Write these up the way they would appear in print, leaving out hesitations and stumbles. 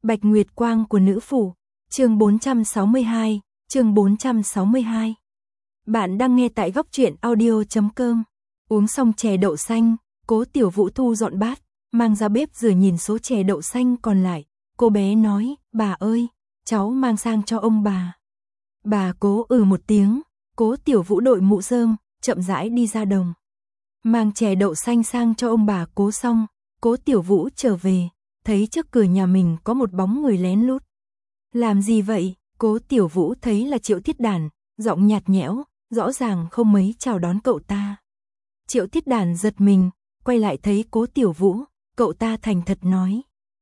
Bạch Nguyệt Quang của nữ phủ, chương 462, chương 462. Bạn đang nghe tại góc truyện audio.com. Uống xong chè đậu xanh, Cố Tiểu Vũ thu dọn bát, mang ra bếp rửa nhìn số chè đậu xanh còn lại. Cô bé nói, bà ơi, cháu mang sang cho ông bà. Bà Cố một tiếng, Cố Tiểu Vũ đội mũ rơm, chậm rãi đi ra đồng. Mang chè đậu xanh sang cho ông bà Cố xong, Cố Tiểu Vũ trở về, thấy trước cửa nhà mình có một bóng người lén lút. Làm gì vậy? Cố Tiểu Vũ thấy là Triệu Thiết Đản, giọng nhạt nhẽo, rõ ràng không mấy chào đón cậu ta. Triệu Thiết Đản giật mình, quay lại thấy Cố Tiểu Vũ, cậu ta thành thật nói.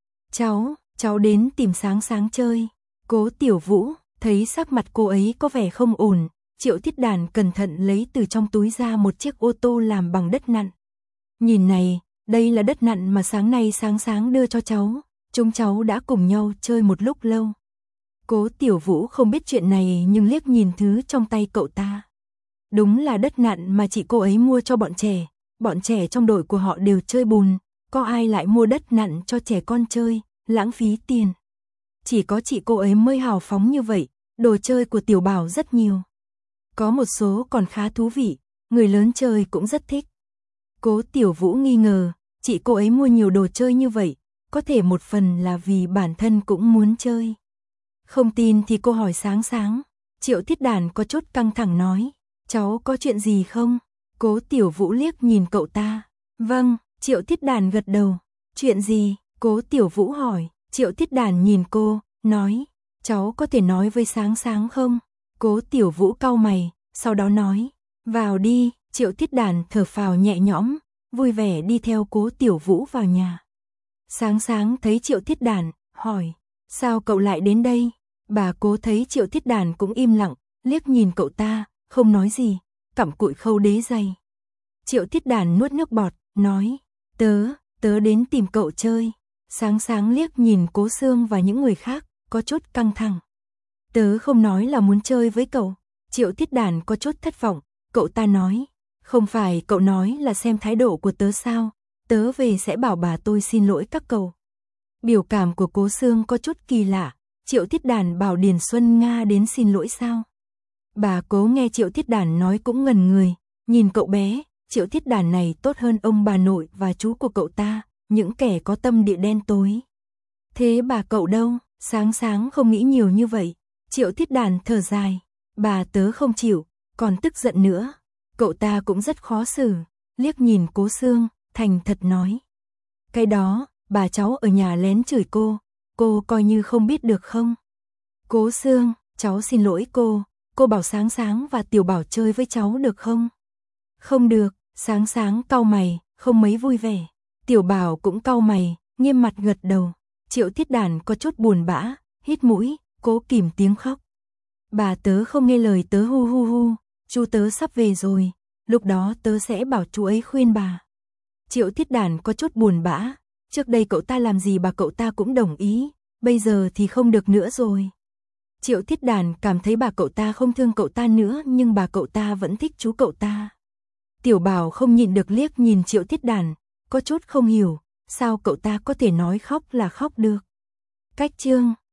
Cháu đến tìm Sáng Sáng chơi. Cố Tiểu Vũ, thấy sắc mặt cô ấy có vẻ không ổn, Triệu Thiết Đản cẩn thận lấy từ trong túi ra một chiếc ô tô làm bằng đất nặn. Nhìn này, đây là đất nặn mà sáng nay Sáng Sáng đưa cho cháu, chúng cháu đã cùng nhau chơi một lúc lâu. Cố Tiểu Vũ không biết chuyện này nhưng liếc nhìn thứ trong tay cậu ta. Đúng là đất nặn mà chị cô ấy mua cho bọn trẻ trong đội của họ đều chơi bùn, có ai lại mua đất nặn cho trẻ con chơi, lãng phí tiền. Chỉ có chị cô ấy mới hào phóng như vậy, đồ chơi của Tiểu Bảo rất nhiều. Có một số còn khá thú vị, người lớn chơi cũng rất thích. Cố Tiểu Vũ nghi ngờ, chị cô ấy mua nhiều đồ chơi như vậy, có thể một phần là vì bản thân cũng muốn chơi. Không tin thì cô hỏi Sáng Sáng. Triệu Thiết Đản có chút căng thẳng nói, cháu có chuyện gì không? Cố Tiểu Vũ liếc nhìn cậu ta. Vâng, Triệu Thiết Đản gật đầu. Chuyện gì? Cố Tiểu Vũ hỏi. Triệu Thiết Đản nhìn cô, nói, cháu có thể nói với Sáng Sáng không? Cố Tiểu Vũ cau mày, sau đó nói, vào đi. Triệu Thiết Đản thở phào nhẹ nhõm, vui vẻ đi theo Cố Tiểu Vũ vào nhà. Sáng Sáng thấy Triệu Thiết Đản, hỏi, sao cậu lại đến đây? Bà Cố thấy Triệu Thiết Đản cũng im lặng, liếc nhìn cậu ta, không nói gì, cặm cụi khâu đế giày. Triệu Thiết Đản nuốt nước bọt, nói, tớ đến tìm cậu chơi. Sáng Sáng liếc nhìn Cố Sương và những người khác, có chút căng thẳng. Tớ không nói là muốn chơi với cậu. Triệu Thiết Đản có chút thất vọng, cậu ta nói, không phải cậu nói là xem thái độ của tớ sao, tớ về sẽ bảo bà tôi xin lỗi các cậu. Biểu cảm của Cố Sương có chút kỳ lạ, Triệu Thiết Đản bảo Điền Xuân Nga đến xin lỗi sao? Bà Cố nghe Triệu Thiết Đản nói cũng ngẩn người, nhìn cậu bé, Triệu Thiết Đản này tốt hơn ông bà nội và chú của cậu ta, những kẻ có tâm địa đen tối. Thế bà cậu đâu? Sáng Sáng không nghĩ nhiều như vậy. Triệu Thiết Đản thở dài, bà tớ không chịu, còn tức giận nữa. Cậu ta cũng rất khó xử, liếc nhìn Cố Sương, thành thật nói. Cái đó, bà cháu ở nhà lén chửi cô coi như không biết được không? Cố Sương, cháu xin lỗi cô bảo Sáng Sáng và Tiểu Bảo chơi với cháu được không? Không được. Sáng Sáng cau mày, không mấy vui vẻ. Tiểu Bảo cũng cau mày, nghiêm mặt gật đầu. Triệu Thiết Đản có chút buồn bã, hít mũi, cố kìm tiếng khóc. Bà tớ không nghe lời tớ hu, chú tớ sắp về rồi, lúc đó tớ sẽ bảo chú ấy khuyên bà. Triệu Thiết Đản có chút buồn bã, trước đây cậu ta làm gì bà cậu ta cũng đồng ý, bây giờ thì không được nữa rồi. Triệu Thiết Đản cảm thấy bà cậu ta không thương cậu ta nữa nhưng bà cậu ta vẫn thích chú cậu ta. Tiểu Bảo không nhịn được liếc nhìn Triệu Thiết Đản, có chút không hiểu, sao cậu ta có thể nói khóc là khóc được. Cách chương